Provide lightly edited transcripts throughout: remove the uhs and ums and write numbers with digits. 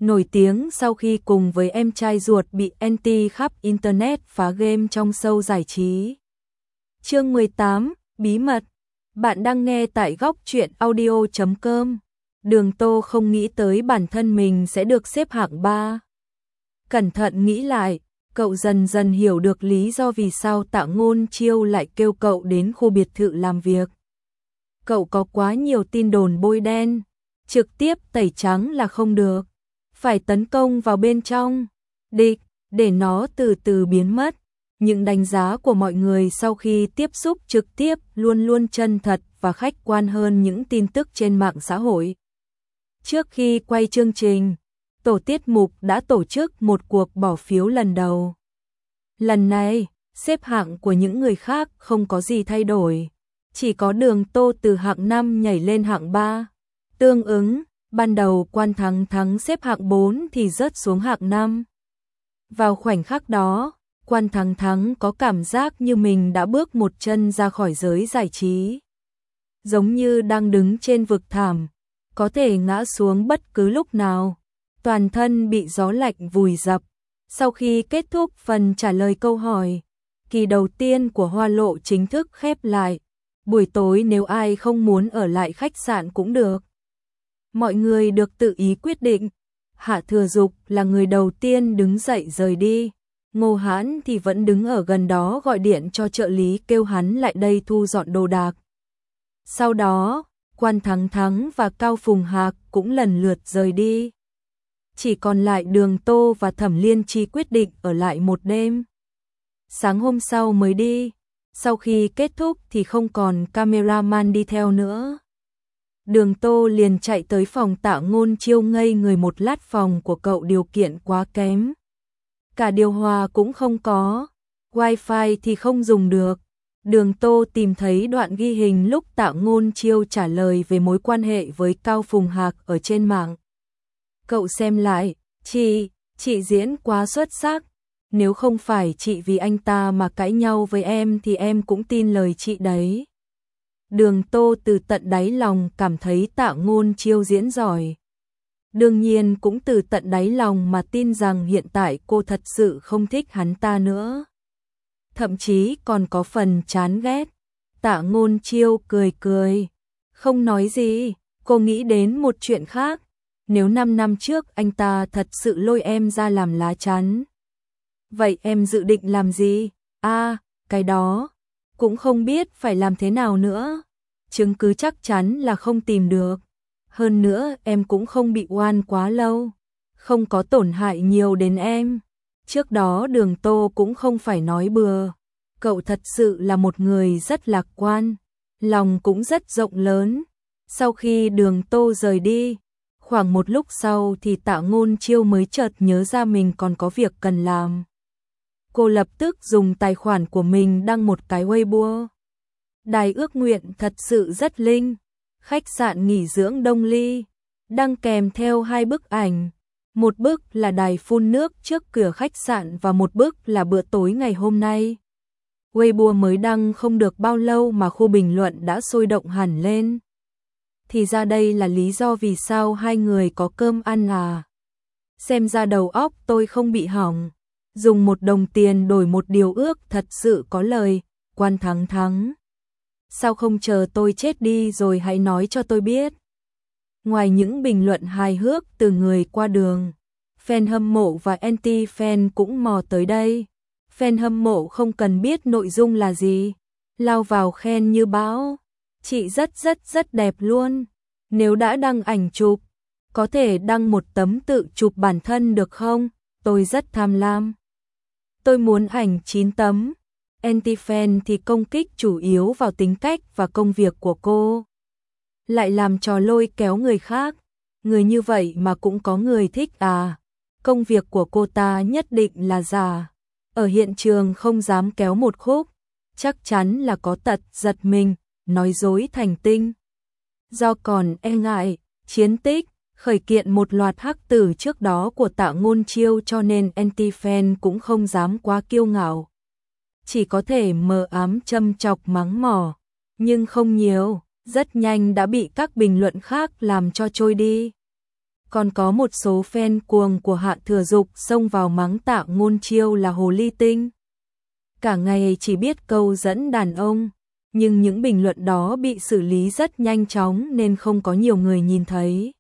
nổi tiếng sau khi cùng với em trai ruột bị anti khắp Internet phá game trong show giải trí. Chương 18, Bí mật. Bạn đang nghe tại góc truyện audio.com. Đường Tô không nghĩ tới bản thân mình sẽ được xếp hạng 3. Cẩn thận nghĩ lại, cậu dần dần hiểu được lý do vì sao Tạ Ngôn Chiêu lại kêu cậu đến khu biệt thự làm việc. Cậu có quá nhiều tin đồn bôi đen, trực tiếp tẩy trắng là không được, phải tấn công vào bên trong địch để nó từ từ biến mất. Những đánh giá của mọi người sau khi tiếp xúc trực tiếp luôn luôn chân thật và khách quan hơn những tin tức trên mạng xã hội. Trước khi quay chương trình, tổ tiết mục đã tổ chức một cuộc bỏ phiếu lần đầu. Lần này, xếp hạng của những người khác không có gì thay đổi, chỉ có Đường Tô từ hạng 5 nhảy lên hạng 3. Tương ứng, ban đầu Quan Thắng Thắng xếp hạng 4 thì rớt xuống hạng 5. Vào khoảnh khắc đó, Quan Thắng Thắng có cảm giác như mình đã bước một chân ra khỏi giới giải trí. Giống như đang đứng trên vực thẳm, có thể ngã xuống bất cứ lúc nào. Toàn thân bị gió lạnh vùi dập. Sau khi kết thúc phần trả lời câu hỏi, kỳ đầu tiên của Hoa Lộ chính thức khép lại. Buổi tối nếu ai không muốn ở lại khách sạn cũng được. Mọi người được tự ý quyết định. Hạ Thừa Dục là người đầu tiên đứng dậy rời đi. Ngô Hãn thì vẫn đứng ở gần đó gọi điện cho trợ lý kêu hắn lại đây thu dọn đồ đạc. Sau đó, Quan Thắng Thắng và Cao Phùng Hạc cũng lần lượt rời đi. Chỉ còn lại Đường Tô và Thẩm Liên Chi quyết định ở lại một đêm. Sáng hôm sau mới đi. Sau khi kết thúc thì không còn cameraman đi theo nữa. Đường Tô liền chạy tới phòng Tạ Ngôn Chiêu ngây người một lát. Phòng của cậu điều kiện quá kém. Cả điều hòa cũng không có, wifi thì không dùng được. Đường Tô tìm thấy đoạn ghi hình lúc Tạ Ngôn Chiêu trả lời về mối quan hệ với Cao Phùng Hạc ở trên mạng. Cậu xem lại, chị diễn quá xuất sắc. Nếu không phải chị vì anh ta mà cãi nhau với em thì em cũng tin lời chị đấy. Đường Tô từ tận đáy lòng cảm thấy Tạ Ngôn Chiêu diễn giỏi. Đương nhiên cũng từ tận đáy lòng mà tin rằng hiện tại cô thật sự không thích hắn ta nữa. Thậm chí còn có phần chán ghét. Tạ Ngôn Chiêu cười cười, không nói gì. Cô nghĩ đến một chuyện khác. Nếu 5 năm trước anh ta thật sự lôi em ra làm lá chắn, vậy em dự định làm gì? Cái đó cũng không biết phải làm thế nào nữa. Chứng cứ chắc chắn là không tìm được. Hơn nữa em cũng không bị oan quá lâu, không có tổn hại nhiều đến em. Trước đó Đường Tô cũng không phải nói bừa. Cậu thật sự là một người rất lạc quan, lòng cũng rất rộng lớn. Sau khi Đường Tô rời đi, khoảng một lúc sau thì Tạ Ngôn Chiêu mới chợt nhớ ra mình còn có việc cần làm. Cô lập tức dùng tài khoản của mình đăng một cái Weibo. Đài ước nguyện thật sự rất linh. Khách sạn nghỉ dưỡng Đông Ly, đăng kèm theo 2 bức ảnh. Một bức là đài phun nước trước cửa khách sạn và một bức là bữa tối ngày hôm nay. Weibo mới đăng không được bao lâu mà khu bình luận đã sôi động hẳn lên. Thì ra đây là lý do vì sao hai người có cơm ăn à. Xem ra đầu óc tôi không bị hỏng. Dùng 1 đồng tiền đổi một điều ước thật sự có lời. Quan Thắng Thắng, sao không chờ tôi chết đi rồi hãy nói cho tôi biết. Ngoài những bình luận hài hước từ người qua đường, fan hâm mộ và anti-fan cũng mò tới đây. Fan hâm mộ không cần biết nội dung là gì, lao vào khen như bão. Chị rất đẹp luôn. Nếu đã đăng ảnh chụp, có thể đăng một tấm tự chụp bản thân được không? Tôi rất tham lam. Tôi muốn ảnh 9 tấm. Anti-fan thì công kích chủ yếu vào tính cách và công việc của cô. Lại làm trò lôi kéo người khác. Người như vậy mà cũng có người thích à? Công việc của cô ta nhất định là giả. Ở hiện trường không dám kéo một khúc. Chắc chắn là có tật giật mình, nói dối thành tinh. Do còn e ngại, chiến tích, khởi kiện một loạt hắc tử trước đó của Tạ Ngôn Chiêu cho nên anti-fan cũng không dám quá kiêu ngạo. Chỉ có thể mờ ám châm chọc mắng mỏ, nhưng không nhiều, rất nhanh đã bị các bình luận khác làm cho trôi đi. Còn có một số fan cuồng của Hạ Thừa Dục xông vào mắng Tạ Ngôn Chiêu là hồ ly tinh. Cả ngày chỉ biết câu dẫn đàn ông, nhưng những bình luận đó bị xử lý rất nhanh chóng nên không có nhiều người nhìn thấy.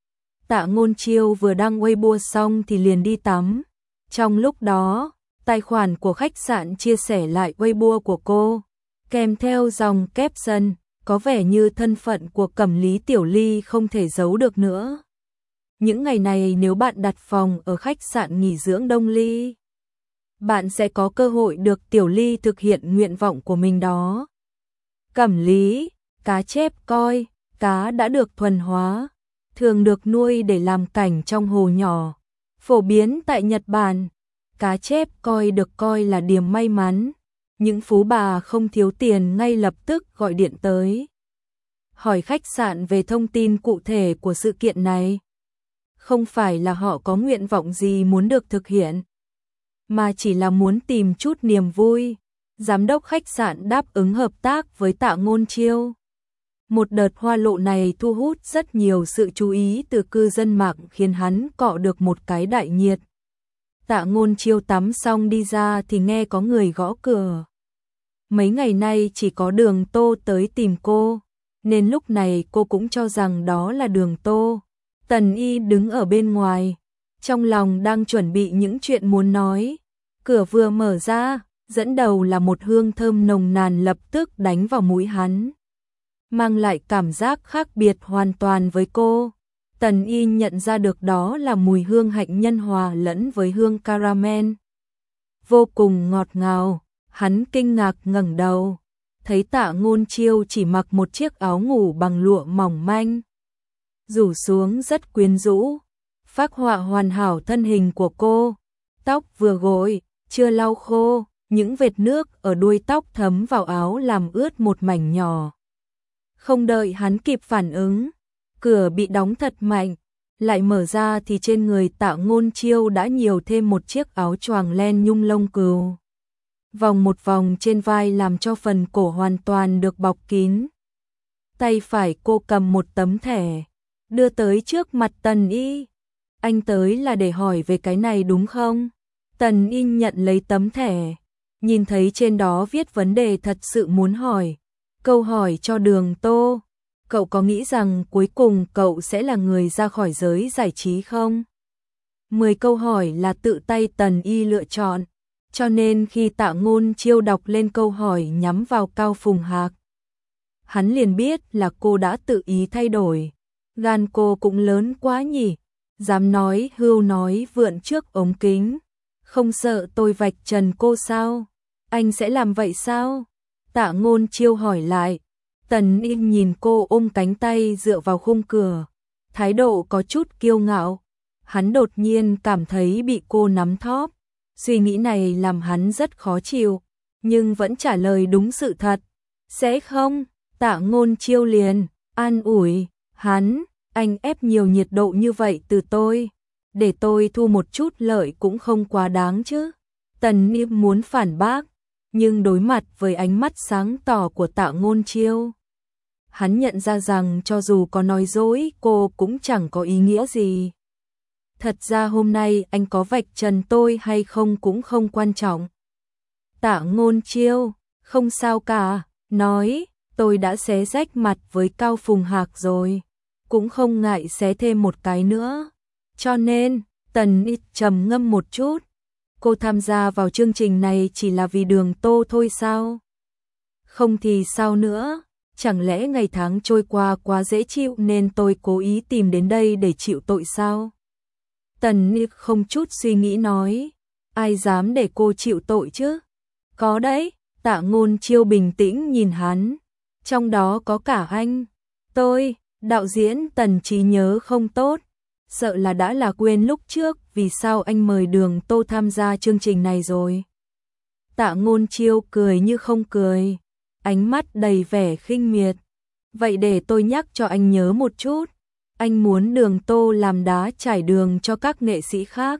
Tạ Ngôn Chiêu vừa đăng Weibo xong thì liền đi tắm. Trong lúc đó, tài khoản của khách sạn chia sẻ lại Weibo của cô, kèm theo dòng caption, có vẻ như thân phận của Cẩm Lý Tiểu Ly không thể giấu được nữa. Những ngày này nếu bạn đặt phòng ở khách sạn nghỉ dưỡng Đông Ly, bạn sẽ có cơ hội được Tiểu Ly thực hiện nguyện vọng của mình đó. Cẩm Lý, cá chép koi, cá đã được thuần hóa, thường được nuôi để làm cảnh trong hồ nhỏ. Phổ biến tại Nhật Bản, cá chép koi được coi là điểm may mắn. Những phú bà không thiếu tiền ngay lập tức gọi điện tới, hỏi khách sạn về thông tin cụ thể của sự kiện này. Không phải là họ có nguyện vọng gì muốn được thực hiện, mà chỉ là muốn tìm chút niềm vui. Giám đốc khách sạn đáp ứng hợp tác với Tạ Ngôn Chiêu. Một đợt hoa lộ này thu hút rất nhiều sự chú ý từ cư dân mạng khiến hắn cọ được một cái đại nhiệt. Tạ Ngôn Chiêu tắm xong đi ra thì nghe có người gõ cửa. Mấy ngày nay chỉ có Đường Tô tới tìm cô, nên lúc này cô cũng cho rằng đó là Đường Tô. Tần Y đứng ở bên ngoài, trong lòng đang chuẩn bị những chuyện muốn nói. Cửa vừa mở ra, dẫn đầu là một hương thơm nồng nàn lập tức đánh vào mũi hắn, mang lại cảm giác khác biệt hoàn toàn với cô. Tần Y nhận ra được đó là mùi hương hạnh nhân hòa lẫn với hương caramel, vô cùng ngọt ngào. Hắn kinh ngạc ngẩng đầu, thấy Tạ Ngôn Chiêu chỉ mặc một chiếc áo ngủ bằng lụa mỏng manh, rủ xuống rất quyến rũ, phác họa hoàn hảo thân hình của cô. Tóc vừa gội, chưa lau khô, những vệt nước ở đuôi tóc thấm vào áo làm ướt một mảnh nhỏ. Không đợi hắn kịp phản ứng, cửa bị đóng thật mạnh, lại mở ra thì trên người Tạ Ngôn Chiêu đã nhiều thêm một chiếc áo choàng len nhung lông cừu. Vòng một vòng trên vai làm cho phần cổ hoàn toàn được bọc kín. Tay phải cô cầm một tấm thẻ, đưa tới trước mặt Tần Y. Anh tới là để hỏi về cái này đúng không? Tần Y nhận lấy tấm thẻ, nhìn thấy trên đó viết vấn đề thật sự muốn hỏi. Câu hỏi cho Đường Tô, cậu có nghĩ rằng cuối cùng cậu sẽ là người ra khỏi giới giải trí không? 10 câu hỏi là tự tay Tần Y lựa chọn, cho nên khi Tạ Ngôn Chiêu đọc lên câu hỏi nhắm vào Cao Phùng Hạc, hắn liền biết là cô đã tự ý thay đổi. Gan cô cũng lớn quá nhỉ, dám nói hưu nói vượn trước ống kính. Không sợ tôi vạch trần cô sao? Anh sẽ làm vậy sao? Tạ Ngôn Chiêu hỏi lại. Tần Y nhìn cô ôm cánh tay dựa vào khung cửa, thái độ có chút kiêu ngạo. Hắn đột nhiên cảm thấy bị cô nắm thóp. Suy nghĩ này làm hắn rất khó chịu, nhưng vẫn trả lời đúng sự thật. Sẽ không? Tạ Ngôn Chiêu liền an ủi hắn, anh ép nhiều nhiệt độ như vậy từ tôi, để tôi thu một chút lợi cũng không quá đáng chứ. Tần Y muốn phản bác, nhưng đối mặt với ánh mắt sáng tỏ của Tạ Ngôn Chiêu, hắn nhận ra rằng cho dù có nói dối cô cũng chẳng có ý nghĩa gì. Thật ra hôm nay anh có vạch trần tôi hay không cũng không quan trọng. Tạ Ngôn Chiêu, không sao cả, nói, tôi đã xé rách mặt với Cao Phùng Hạc rồi, cũng không ngại xé thêm một cái nữa. Cho nên, Tần Y trầm ngâm một chút, cô tham gia vào chương trình này chỉ là vì Đường Tô thôi sao? Không thì sao nữa? Chẳng lẽ ngày tháng trôi qua quá dễ chịu nên tôi cố ý tìm đến đây để chịu tội sao? Tần Y không chút suy nghĩ nói, ai dám để cô chịu tội chứ? Có đấy. Tạ Ngôn Chiêu bình tĩnh nhìn hắn, trong đó có cả anh. Tôi, đạo diễn Tần trí nhớ không tốt, sợ là đã là quên lúc trước vì sao anh mời Đường Tô tham gia chương trình này rồi. Tạ Ngôn Chiêu cười như không cười, ánh mắt đầy vẻ khinh miệt. Vậy để tôi nhắc cho anh nhớ một chút, anh muốn Đường Tô làm đá trải đường cho các nghệ sĩ khác.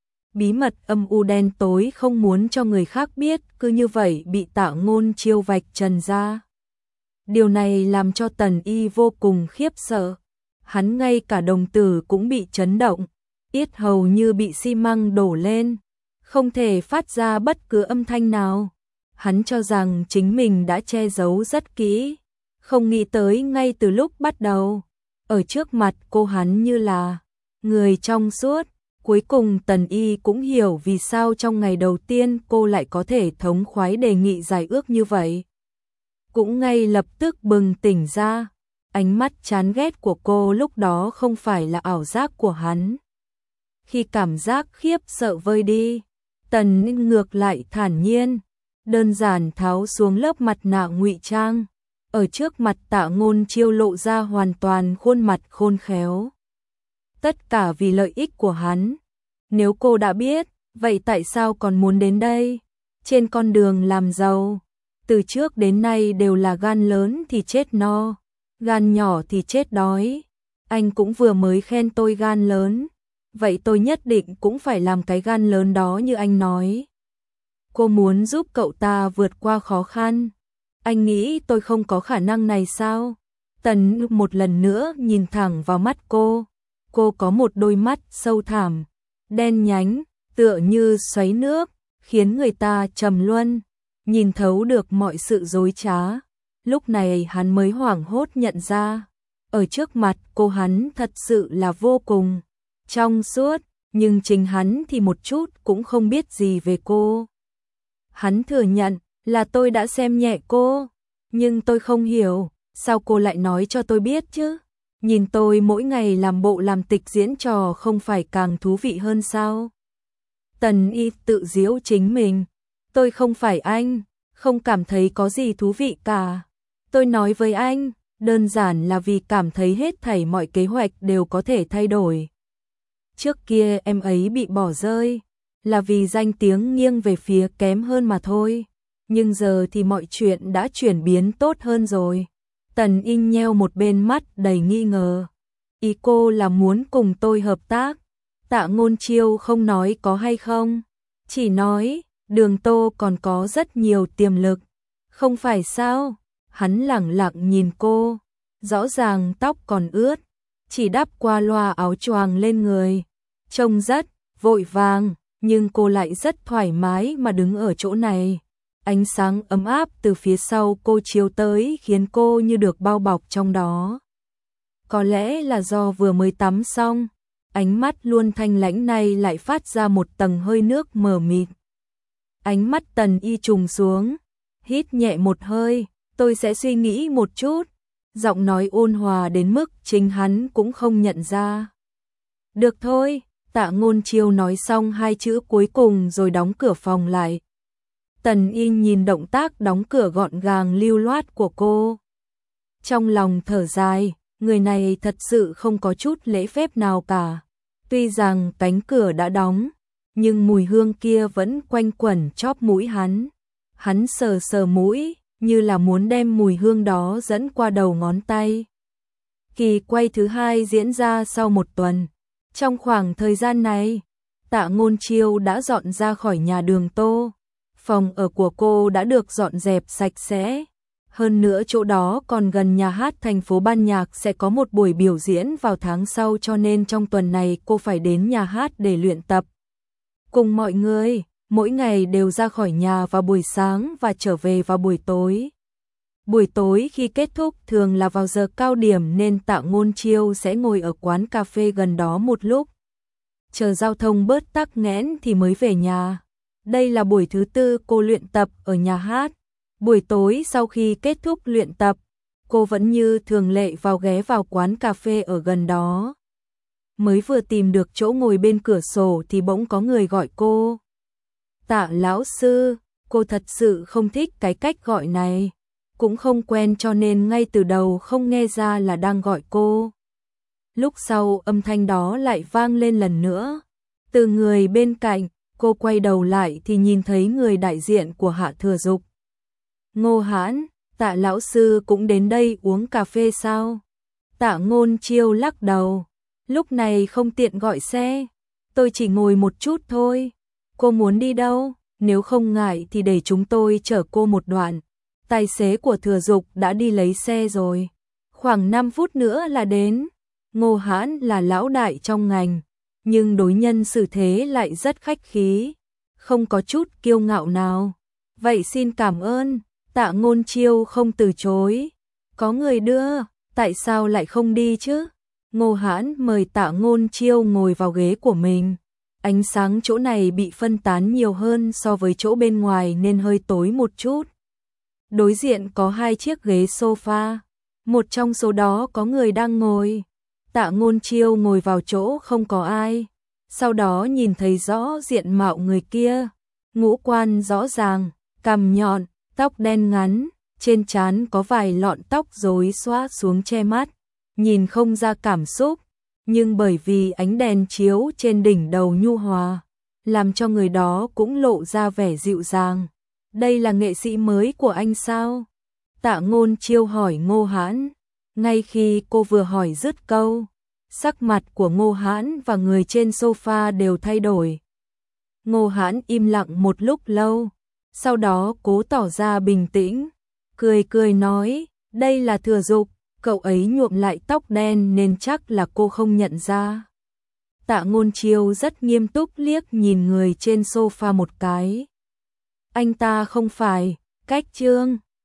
Bí mật âm u đen tối không muốn cho người khác biết, cứ như vậy bị Tạ Ngôn Chiêu vạch trần ra. Điều này làm cho Tần Y vô cùng khiếp sợ. Hắn ngay cả đồng tử cũng bị chấn động, yết hầu như bị xi măng đổ lên, không thể phát ra bất cứ âm thanh nào. Hắn cho rằng chính mình đã che giấu rất kỹ, không nghĩ tới ngay từ lúc bắt đầu, ở trước mặt cô hắn như là người trong suốt. Cuối cùng Tần Y cũng hiểu vì sao trong ngày đầu tiên cô lại có thể thống khoái đề nghị giải ước như vậy. Cũng ngay lập tức bừng tỉnh ra, ánh mắt chán ghét của cô lúc đó không phải là ảo giác của hắn. Khi cảm giác khiếp sợ vơi đi, Tần Y ngược lại thản nhiên, đơn giản tháo xuống lớp mặt nạ ngụy trang, ở trước mặt Tạ Ngôn Chiêu lộ ra hoàn toàn khuôn mặt khôn khéo. Tất cả vì lợi ích của hắn. Nếu cô đã biết, vậy tại sao còn muốn đến đây? Trên con đường làm giàu, từ trước đến nay đều là gan lớn thì chết no, gan nhỏ thì chết đói. Anh cũng vừa mới khen tôi gan lớn, vậy tôi nhất định cũng phải làm cái gan lớn đó như anh nói. Cô muốn giúp cậu ta vượt qua khó khăn. Anh nghĩ tôi không có khả năng này sao? Tần một lần nữa nhìn thẳng vào mắt cô. Cô có một đôi mắt sâu thẳm, đen nhánh, tựa như xoáy nước, khiến người ta trầm luân, nhìn thấu được mọi sự dối trá. Lúc này hắn mới hoảng hốt nhận ra, ở trước mặt cô hắn thật sự là vô cùng trong suốt, nhưng chính hắn thì một chút cũng không biết gì về cô. Hắn thừa nhận là tôi đã xem nhẹ cô, nhưng tôi không hiểu, sao cô lại nói cho tôi biết chứ? Nhìn tôi mỗi ngày làm bộ làm tịch diễn trò không phải càng thú vị hơn sao? Tần Y tự giễu chính mình. Tôi không phải anh, không cảm thấy có gì thú vị cả. Tôi nói với anh, đơn giản là vì cảm thấy hết thảy mọi kế hoạch đều có thể thay đổi. Trước kia em ấy bị bỏ rơi, là vì danh tiếng nghiêng về phía kém hơn mà thôi. Nhưng giờ thì mọi chuyện đã chuyển biến tốt hơn rồi. Tần Y nheo một bên mắt đầy nghi ngờ. Ý cô là muốn cùng tôi hợp tác? Tạ Ngôn Chiêu không nói có hay không, chỉ nói Đường Tô còn có rất nhiều tiềm lực. Không phải sao? Hắn lẳng lặng nhìn cô, rõ ràng tóc còn ướt, chỉ đắp qua loa áo choàng lên người, trông rất vội vàng, nhưng cô lại rất thoải mái mà đứng ở chỗ này. Ánh sáng ấm áp từ phía sau cô chiếu tới khiến cô như được bao bọc trong đó. Có lẽ là do vừa mới tắm xong, ánh mắt luôn thanh lãnh này lại phát ra một tầng hơi nước mờ mịt. Ánh mắt Tần Y trùng xuống, hít nhẹ một hơi, tôi sẽ suy nghĩ một chút. Giọng nói ôn hòa đến mức chính hắn cũng không nhận ra. Được thôi, Tạ Ngôn Chiêu nói xong hai chữ cuối cùng rồi đóng cửa phòng lại. Tần Y nhìn động tác đóng cửa gọn gàng lưu loát của cô. Trong lòng thở dài, người này thật sự không có chút lễ phép nào cả. Tuy rằng cánh cửa đã đóng, nhưng mùi hương kia vẫn quanh quẩn chóp mũi hắn. Hắn sờ sờ mũi, như là muốn đem mùi hương đó dẫn qua đầu ngón tay. Kỳ quay thứ hai diễn ra sau một tuần. Trong khoảng thời gian này, Tạ Ngôn Chiêu đã dọn ra khỏi nhà Đường Tô. Phòng ở của cô đã được dọn dẹp sạch sẽ. Hơn nữa chỗ đó còn gần nhà hát thành phố ban nhạc sẽ có một buổi biểu diễn vào tháng sau, cho nên trong tuần này cô phải đến nhà hát để luyện tập. Cùng mọi người, mỗi ngày đều ra khỏi nhà vào buổi sáng và trở về vào buổi tối. Buổi tối khi kết thúc thường là vào giờ cao điểm nên Tạ Ngôn Chiêu sẽ ngồi ở quán cà phê gần đó một lúc. Chờ giao thông bớt tắc nghẽn thì mới về nhà. Đây là buổi thứ tư cô luyện tập ở nhà hát. Buổi tối sau khi kết thúc luyện tập, cô vẫn như thường lệ ghé vào quán cà phê ở gần đó. Mới vừa tìm được chỗ ngồi bên cửa sổ thì bỗng có người gọi cô. Tạ lão sư, cô thật sự không thích cái cách gọi này. Cũng không quen cho nên ngay từ đầu không nghe ra là đang gọi cô. Lúc sau âm thanh đó lại vang lên lần nữa. Từ người bên cạnh, cô quay đầu lại thì nhìn thấy người đại diện của Hạ Thừa Dục. Ngô Hãn, Tạ lão sư cũng đến đây uống cà phê sao? Tạ Ngôn Chiêu lắc đầu. Lúc này không tiện gọi xe. Tôi chỉ ngồi một chút thôi. Cô muốn đi đâu? Nếu không ngại thì để chúng tôi chở cô một đoạn. Tài xế của Thừa Dục đã đi lấy xe rồi. Khoảng 5 phút nữa là đến. Ngô Hãn là lão đại trong ngành, nhưng đối nhân xử thế lại rất khách khí, không có chút kiêu ngạo nào. Vậy xin cảm ơn, Tạ Ngôn Chiêu không từ chối. Có người đưa, tại sao lại không đi chứ? Ngô Hãn mời Tạ Ngôn Chiêu ngồi vào ghế của mình. Ánh sáng chỗ này bị phân tán nhiều hơn so với chỗ bên ngoài nên hơi tối một chút. Đối diện có 2 chiếc ghế sofa, một trong số đó có người đang ngồi. Tạ Ngôn Chiêu ngồi vào chỗ không có ai, sau đó nhìn thấy rõ diện mạo người kia, ngũ quan rõ ràng, cằm nhọn, tóc đen ngắn, trên trán có vài lọn tóc rối xõa xuống che mắt, nhìn không ra cảm xúc, nhưng bởi vì ánh đèn chiếu trên đỉnh đầu nhu hòa, làm cho người đó cũng lộ ra vẻ dịu dàng. Đây là nghệ sĩ mới của anh sao? Tạ Ngôn Chiêu hỏi Ngô Hãn. Ngay khi cô vừa hỏi dứt câu, sắc mặt của Ngô Hãn và người trên sofa đều thay đổi. Ngô Hãn im lặng một lúc lâu, sau đó cố tỏ ra bình tĩnh, cười cười nói, đây là Thừa Dục, cậu ấy nhuộm lại tóc đen nên chắc là cô không nhận ra. Tạ Ngôn Chiêu rất nghiêm túc liếc nhìn người trên sofa một cái. Anh ta không phải, Cách Trương.